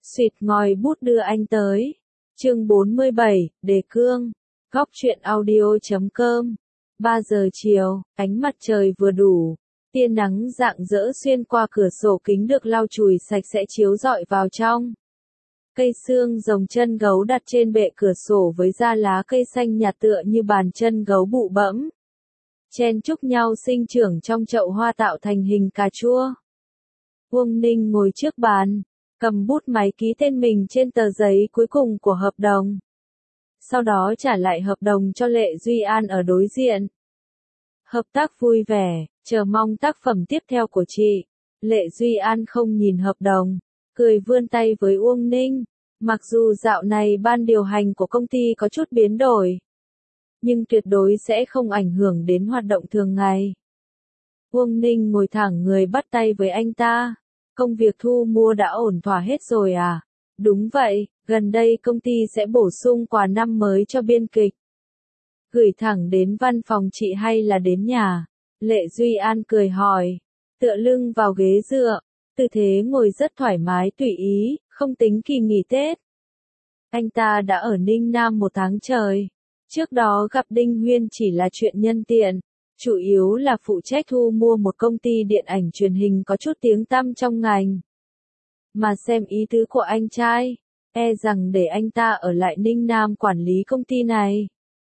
Xịt ngòi bút đưa anh tới. Chương 47, Đề cương. Góc truyện audio.com. 3 giờ chiều, ánh mặt trời vừa đủ. Tia nắng rạng rỡ xuyên qua cửa sổ kính được lau chùi sạch sẽ chiếu rọi vào trong. Cây xương rồng chân gấu đặt trên bệ cửa sổ với da lá cây xanh nhạt tựa như bàn chân gấu bụ bẫm. Chen chúc nhau sinh trưởng trong chậu hoa tạo thành hình cà chua. Uông Ninh ngồi trước bàn, cầm bút máy ký tên mình trên tờ giấy cuối cùng của hợp đồng. Sau đó trả lại hợp đồng cho Lệ Duy An ở đối diện. Hợp tác vui vẻ, chờ mong tác phẩm tiếp theo của chị. Lệ Duy An không nhìn hợp đồng, cười vươn tay với Uông Ninh. Mặc dù dạo này ban điều hành của công ty có chút biến đổi, nhưng tuyệt đối sẽ không ảnh hưởng đến hoạt động thường ngày. Uông Ninh ngồi thẳng người bắt tay với anh ta. Công việc thu mua đã ổn thỏa hết rồi à? Đúng vậy, gần đây công ty sẽ bổ sung quà năm mới cho biên kịch. Gửi thẳng đến văn phòng chị hay là đến nhà? Lệ Duy An cười hỏi. Tựa lưng vào ghế dựa, tư thế ngồi rất thoải mái tùy ý, không tính kỳ nghỉ Tết. Anh ta đã ở Ninh Nam 1 tháng trời. Trước đó gặp Đinh Huyên chỉ là chuyện nhân tiện, chủ yếu là phụ trách thu mua một công ty điện ảnh truyền hình có chút tiếng tăm trong ngành. Mà xem ý tứ của anh trai, e rằng để anh ta ở lại Ninh Nam quản lý công ty này.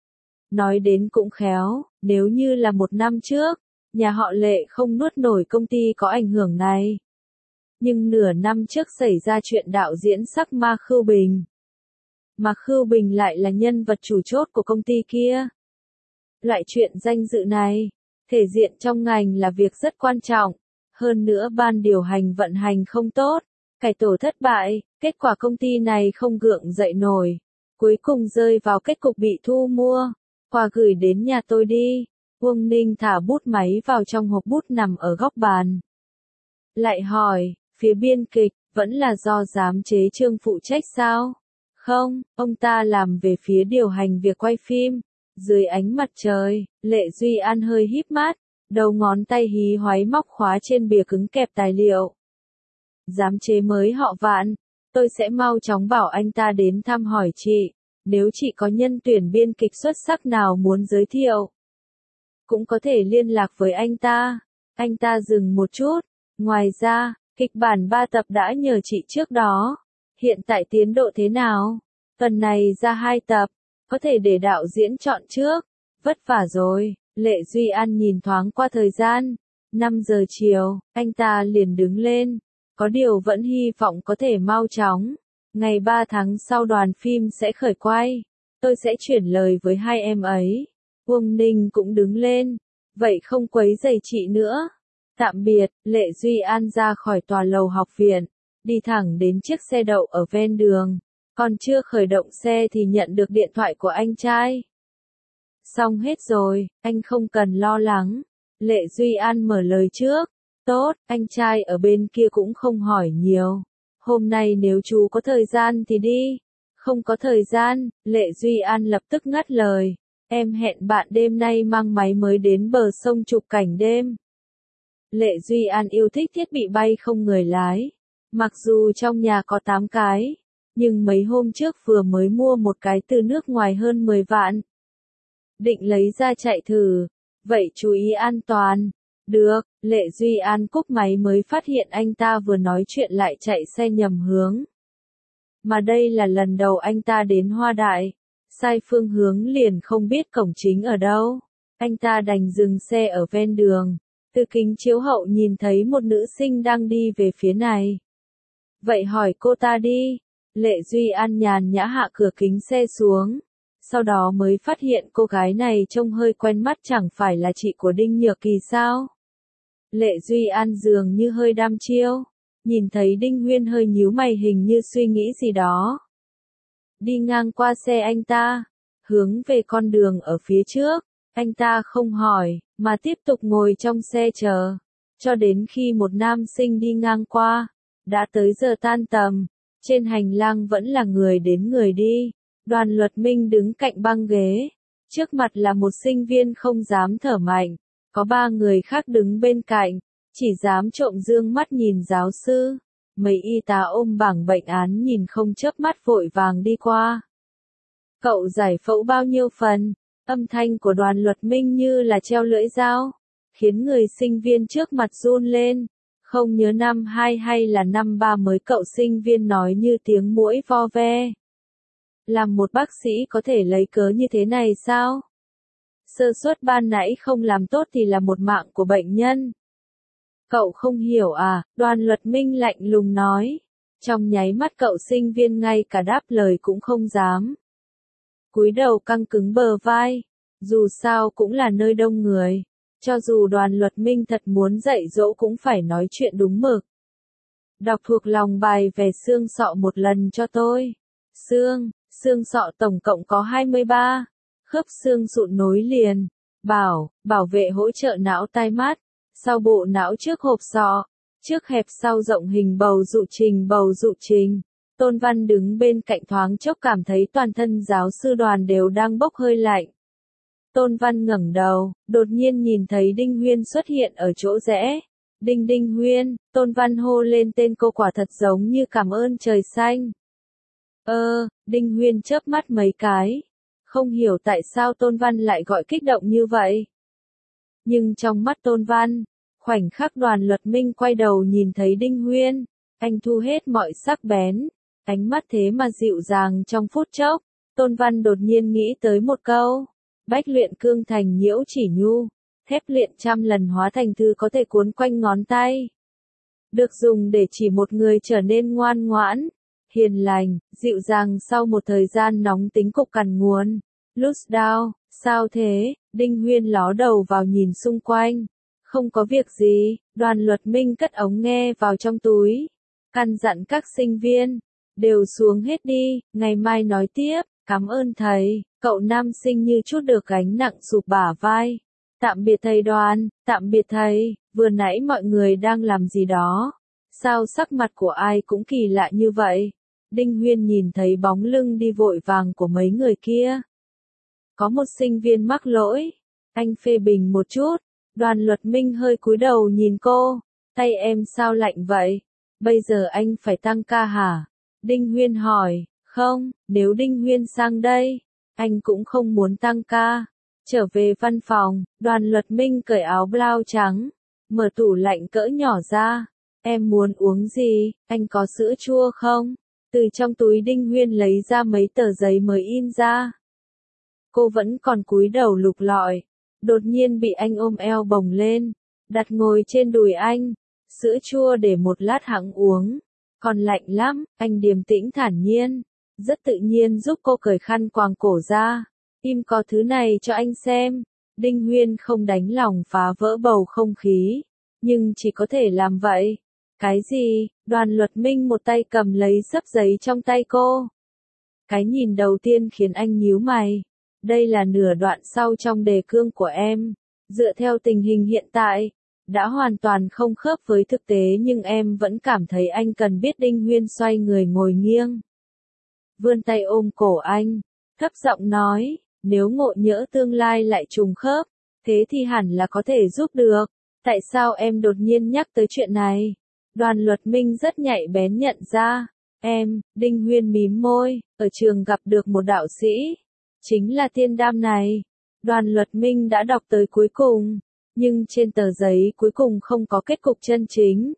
Nói đến cũng khéo, nếu như là 1 năm trước, nhà họ Lệ không nuốt nổi công ty có ảnh hưởng này. Nhưng nửa năm trước xảy ra chuyện đạo diễn sắc Ma Khưu Bình. Mà Khưu Bình lại là nhân vật chủ chốt của công ty kia. Loại chuyện danh dự này, thể diện trong ngành là việc rất quan trọng. Hơn nữa ban điều hành vận hành không tốt, cải tổ thất bại, kết quả công ty này không gượng dậy nổi. Cuối cùng rơi vào kết cục bị thu mua. Quà gửi đến nhà tôi đi. Uông Ninh thả bút máy vào trong hộp bút nằm ở góc bàn. Lại hỏi, phía biên kịch, vẫn là do giám chế Trương phụ trách sao? Không, ông ta làm về phía điều hành việc quay phim. Dưới ánh mặt trời, Lệ Duy An hơi híp mắt, đầu ngón tay hí hoáy móc khóa trên bìa cứng kẹp tài liệu. Giám chế mới họ Vạn, tôi sẽ mau chóng bảo anh ta đến thăm hỏi chị, nếu chị có nhân tuyển biên kịch xuất sắc nào muốn giới thiệu. Cũng có thể liên lạc với anh ta. Anh ta dừng một chút, ngoài ra, kịch bản 3 tập đã nhờ chị trước đó. Hiện tại tiến độ thế nào? Tuần này ra 2 tập. Có thể để đạo diễn chọn trước. Vất vả rồi. Lệ Duy An nhìn thoáng qua thời gian. 5 giờ chiều, anh ta liền đứng lên. Có điều vẫn hy vọng có thể mau chóng. Ngày 3 tháng sau đoàn phim sẽ khởi quay. Tôi sẽ chuyển lời với hai em ấy. Uông Ninh cũng đứng lên. Vậy không quấy rầy chị nữa. Tạm biệt. Lệ Duy An ra khỏi tòa lầu học viện. Đi thẳng đến chiếc xe đậu ở ven đường. Còn chưa khởi động xe thì nhận được điện thoại của anh trai. Xong hết rồi, anh không cần lo lắng. Lệ Duy An mở lời trước. Tốt, anh trai ở bên kia cũng không hỏi nhiều. Hôm nay nếu chú có thời gian thì đi. Không có thời gian, Lệ Duy An lập tức ngắt lời. Em hẹn bạn đêm nay mang máy mới đến bờ sông chụp cảnh đêm. Lệ Duy An yêu thích thiết bị bay không người lái. Mặc dù trong nhà có 8 cái. Nhưng mấy hôm trước vừa mới mua một cái từ nước ngoài hơn 10 vạn. Định lấy ra chạy thử. Vậy chú ý an toàn. Được, Lệ Duy An cúp máy mới phát hiện anh ta vừa nói chuyện lại chạy xe nhầm hướng. Mà đây là lần đầu anh ta đến Hoa Đại. Sai phương hướng liền không biết cổng chính ở đâu. Anh ta đành dừng xe ở ven đường. Từ kính chiếu hậu nhìn thấy một nữ sinh đang đi về phía này. Vậy hỏi cô ta đi. Lệ Duy An nhàn nhã hạ cửa kính xe xuống. Sau đó mới phát hiện cô gái này trông hơi quen mắt, chẳng phải là chị của Đinh Nhược Kỳ sao? Lệ Duy An dường như hơi đăm chiêu. Nhìn thấy Đinh Huyên hơi nhíu mày, hình như suy nghĩ gì đó. Đi ngang qua xe anh ta, hướng về con đường ở phía trước. Anh ta không hỏi, mà tiếp tục ngồi trong xe chờ. Cho đến khi một nam sinh đi ngang qua. Đã tới giờ tan tầm. Trên hành lang vẫn là người đến người đi. Đoàn Luật Minh đứng cạnh băng ghế. Trước mặt là một sinh viên không dám thở mạnh. Có 3 người khác đứng bên cạnh. Chỉ dám trộm dương mắt nhìn giáo sư. Mấy y tá ôm bảng bệnh án nhìn không chớp mắt vội vàng đi qua. Cậu giải phẫu bao nhiêu phần? Âm thanh của Đoàn Luật Minh như là treo lưỡi dao, khiến người sinh viên trước mặt run lên. Không nhớ năm 2 hay là năm 3 mới, cậu sinh viên nói như tiếng muỗi vo ve. Làm một bác sĩ có thể lấy cớ như thế này sao? Sơ suất ban nãy không làm tốt thì là một mạng của bệnh nhân. Cậu không hiểu à? Đoàn Luật Minh lạnh lùng nói. Trong nháy mắt cậu sinh viên ngay cả đáp lời cũng không dám. Cúi đầu căng cứng bờ vai. Dù sao cũng là nơi đông người. Cho dù Đoàn Luật Minh thật muốn dạy dỗ cũng phải nói chuyện đúng mực. Đọc thuộc lòng bài về xương sọ một lần cho tôi. Xương sọ tổng cộng có 23. Khớp xương sụn nối liền. Bảo vệ hỗ trợ não tai mắt. Sau bộ não trước hộp sọ. Trước hẹp sau rộng hình bầu dụ trình. Tôn Văn đứng bên cạnh thoáng chốc cảm thấy toàn thân giáo sư Đoàn đều đang bốc hơi lạnh. Tôn Văn ngẩng đầu, đột nhiên nhìn thấy Đinh Huyên xuất hiện ở chỗ rẽ. Đinh Huyên, Tôn Văn hô lên tên cô, quả thật giống như cảm ơn trời xanh. Đinh Huyên chớp mắt mấy cái. Không hiểu tại sao Tôn Văn lại gọi kích động như vậy. Nhưng trong mắt Tôn Văn, khoảnh khắc Đoàn Luật Minh quay đầu nhìn thấy Đinh Huyên, anh thu hết mọi sắc bén, ánh mắt thế mà dịu dàng trong phút chốc. Tôn Văn đột nhiên nghĩ tới một câu. Bách luyện cương thành nhiễu chỉ nhu, thép luyện trăm lần hóa thành thư có thể cuốn quanh ngón tay. Được dùng để chỉ một người trở nên ngoan ngoãn, hiền lành, dịu dàng sau một thời gian nóng tính cục cằn nguồn. Lose down, sao thế? Đinh Huyên ló đầu vào nhìn xung quanh. Không có việc gì, Đoàn Luật Minh cất ống nghe vào trong túi. Căn dặn các sinh viên, đều xuống hết đi, ngày mai nói tiếp, cảm ơn thầy. Cậu nam sinh như chút được gánh nặng sụp bả vai. Tạm biệt thầy Đoàn, tạm biệt thầy, vừa nãy mọi người đang làm gì đó? Sao sắc mặt của ai cũng kỳ lạ như vậy? Đinh Huyên nhìn thấy bóng lưng đi vội vàng của mấy người kia. Có một sinh viên mắc lỗi. Anh phê bình một chút. Đoàn Luật Minh hơi cúi đầu nhìn cô. Tay em sao lạnh vậy? Bây giờ anh phải tăng ca hả? Đinh Huyên hỏi. Không, nếu Đinh Huyên sang đây, anh cũng không muốn tăng ca. Trở về văn phòng, Đoàn Luật Minh cởi áo blau trắng, mở tủ lạnh cỡ nhỏ ra. Em muốn uống gì, anh có sữa chua không? Từ trong túi Đinh Huyên lấy ra mấy tờ giấy mới in ra. Cô vẫn còn cúi đầu lục lọi, đột nhiên bị anh ôm eo bồng lên, đặt ngồi trên đùi anh. Sữa chua để một lát hẵng uống, còn lạnh lắm, anh điềm tĩnh thản nhiên. Rất tự nhiên giúp cô cởi khăn quàng cổ ra. Im có thứ này cho anh xem. Đinh Huyên không đành lòng phá vỡ bầu không khí, nhưng chỉ có thể làm vậy. Cái gì? Đoàn Luật Minh một tay cầm lấy xấp giấy trong tay cô. Cái nhìn đầu tiên khiến anh nhíu mày. Đây là nửa đoạn sau trong đề cương của em. Dựa theo tình hình hiện tại, đã hoàn toàn không khớp với thực tế, nhưng em vẫn cảm thấy anh cần biết. Đinh Huyên xoay người ngồi nghiêng, vươn tay ôm cổ anh, thấp giọng nói, nếu ngộ nhỡ tương lai lại trùng khớp, thế thì hẳn là có thể giúp được. Tại sao em đột nhiên nhắc tới chuyện này? Đoàn Luật Minh rất nhạy bén nhận ra. Đinh Huyên mím môi, ở trường gặp được một đạo sĩ. Chính là Tiên Đam này. Đoàn Luật Minh đã đọc tới cuối cùng, nhưng trên tờ giấy cuối cùng không có kết cục chân chính.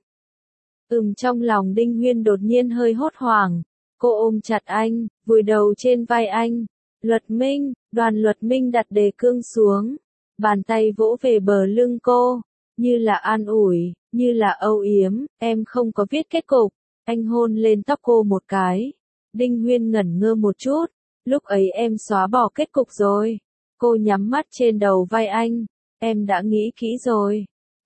Trong lòng Đinh Huyên đột nhiên hơi hốt hoảng. Cô ôm chặt anh, vùi đầu trên vai anh. Luật Minh, Đoàn Luật Minh đặt đề cương xuống. Bàn tay vỗ về bờ lưng cô. Như là an ủi, như là âu yếm. Em không có viết kết cục. Anh hôn lên tóc cô một cái. Đinh Huyên ngẩn ngơ một chút. Lúc ấy em xóa bỏ kết cục rồi. Cô nhắm mắt trên đầu vai anh. Em đã nghĩ kỹ rồi.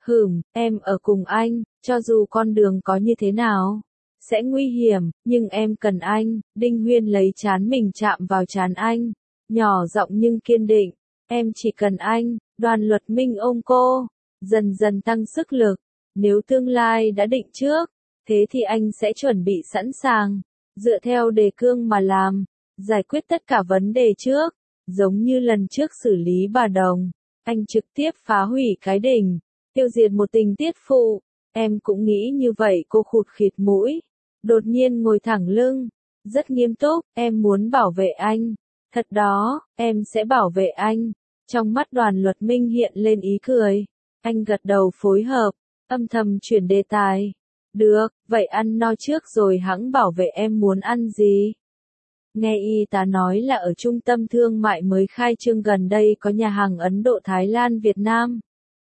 Em ở cùng anh, cho dù con đường có như thế nào sẽ nguy hiểm, nhưng em cần anh. Đinh Huyên lấy trán mình chạm vào trán anh, nhỏ giọng nhưng kiên định. Em chỉ cần anh. Đoàn Luật Minh ôm cô, dần dần tăng sức lực. Nếu tương lai đã định trước, thế thì anh sẽ chuẩn bị sẵn sàng, dựa theo đề cương mà làm, giải quyết tất cả vấn đề trước. Giống như lần trước xử lý bà Đồng, anh trực tiếp phá hủy cái đỉnh, tiêu diệt một tình tiết phụ. Em cũng nghĩ như vậy, cô khụt khịt mũi. Đột nhiên ngồi thẳng lưng. Rất nghiêm túc, em muốn bảo vệ anh. Thật đó, em sẽ bảo vệ anh. Trong mắt Đoàn Luật Minh hiện lên ý cười. Anh gật đầu phối hợp, âm thầm chuyển đề tài. Được, vậy ăn no trước rồi hẵng bảo vệ em muốn ăn gì. Nghe y tá nói là ở trung tâm thương mại mới khai trương gần đây có nhà hàng Ấn Độ Thái Lan Việt Nam.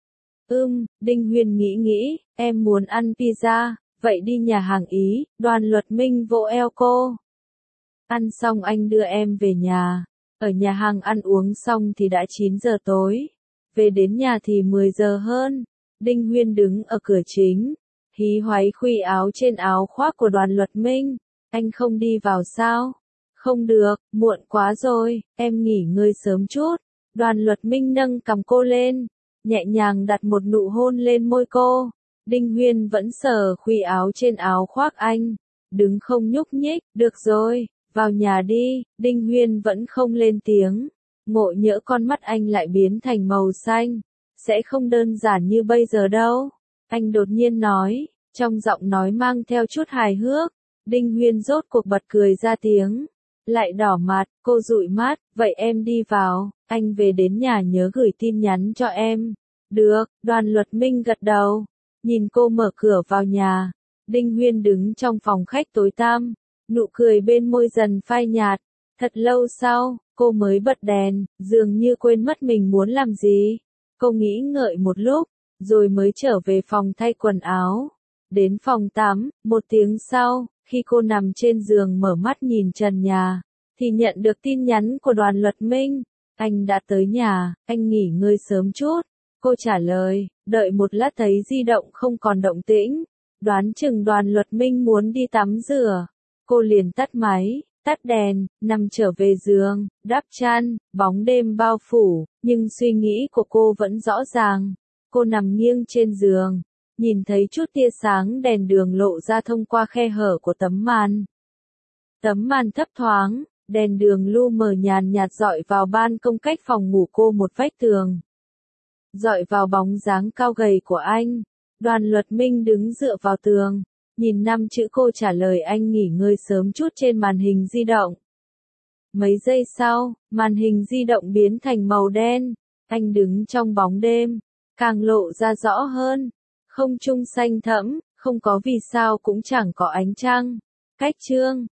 Đinh Huyền nghĩ, em muốn ăn pizza, vậy đi nhà hàng Ý, Đoàn Luật Minh vỗ eo cô. Ăn xong anh đưa em về nhà. Ở nhà hàng ăn uống xong thì đã 9 giờ tối. Về đến nhà thì 10 giờ hơn. Đinh Huyền đứng ở cửa chính. Hí hoáy khuy áo trên áo khoác của Đoàn Luật Minh. Anh không đi vào sao? Không được, muộn quá rồi, em nghỉ ngơi sớm chút. Đoàn Luật Minh nâng cằm cô lên, nhẹ nhàng đặt một nụ hôn lên môi cô. Đinh Huyền vẫn sờ khuy áo trên áo khoác anh. Đứng không nhúc nhích, được rồi, vào nhà đi. Đinh Huyền vẫn không lên tiếng. Ngộ nhỡ con mắt anh lại biến thành màu xanh. Sẽ không đơn giản như bây giờ đâu. Anh đột nhiên nói, trong giọng nói mang theo chút hài hước. Đinh Huyền rốt cuộc bật cười ra tiếng. Lại đỏ mặt, cô dụi mắt, vậy em đi vào, anh về đến nhà nhớ gửi tin nhắn cho em. Được, Đoàn Luật Minh gật đầu, nhìn cô mở cửa vào nhà. Đinh Huyền đứng trong phòng khách tối tăm, nụ cười bên môi dần phai nhạt. Thật lâu sau, cô mới bật đèn, dường như quên mất mình muốn làm gì. Cô nghĩ ngợi một lúc, rồi mới trở về phòng thay quần áo. Đến phòng tắm, một tiếng sau, khi cô nằm trên giường mở mắt nhìn trần nhà, thì nhận được tin nhắn của Đoàn Luật Minh. Anh đã tới nhà, anh nghỉ ngơi sớm chút. Cô trả lời, đợi một lát thấy di động không còn động tĩnh. Đoán chừng Đoàn Luật Minh muốn đi tắm rửa. Cô liền tắt máy, tắt đèn, nằm trở về giường, đắp chăn, bóng đêm bao phủ, nhưng suy nghĩ của cô vẫn rõ ràng. Cô nằm nghiêng trên giường, nhìn thấy chút tia sáng đèn đường lộ ra thông qua khe hở của tấm màn. Tấm màn thấp thoáng, đèn đường lu mờ nhàn nhạt dọi vào ban công cách phòng ngủ cô một vách tường. Dọi vào bóng dáng cao gầy của anh. Đoàn Luật Minh đứng dựa vào tường, nhìn 5 chữ cô trả lời anh nghỉ ngơi sớm chút trên màn hình di động. Mấy giây sau, màn hình di động biến thành màu đen. Anh đứng trong bóng đêm, càng lộ ra rõ hơn. Không trung xanh thẫm, không có vì sao cũng chẳng có ánh trăng. Cách chương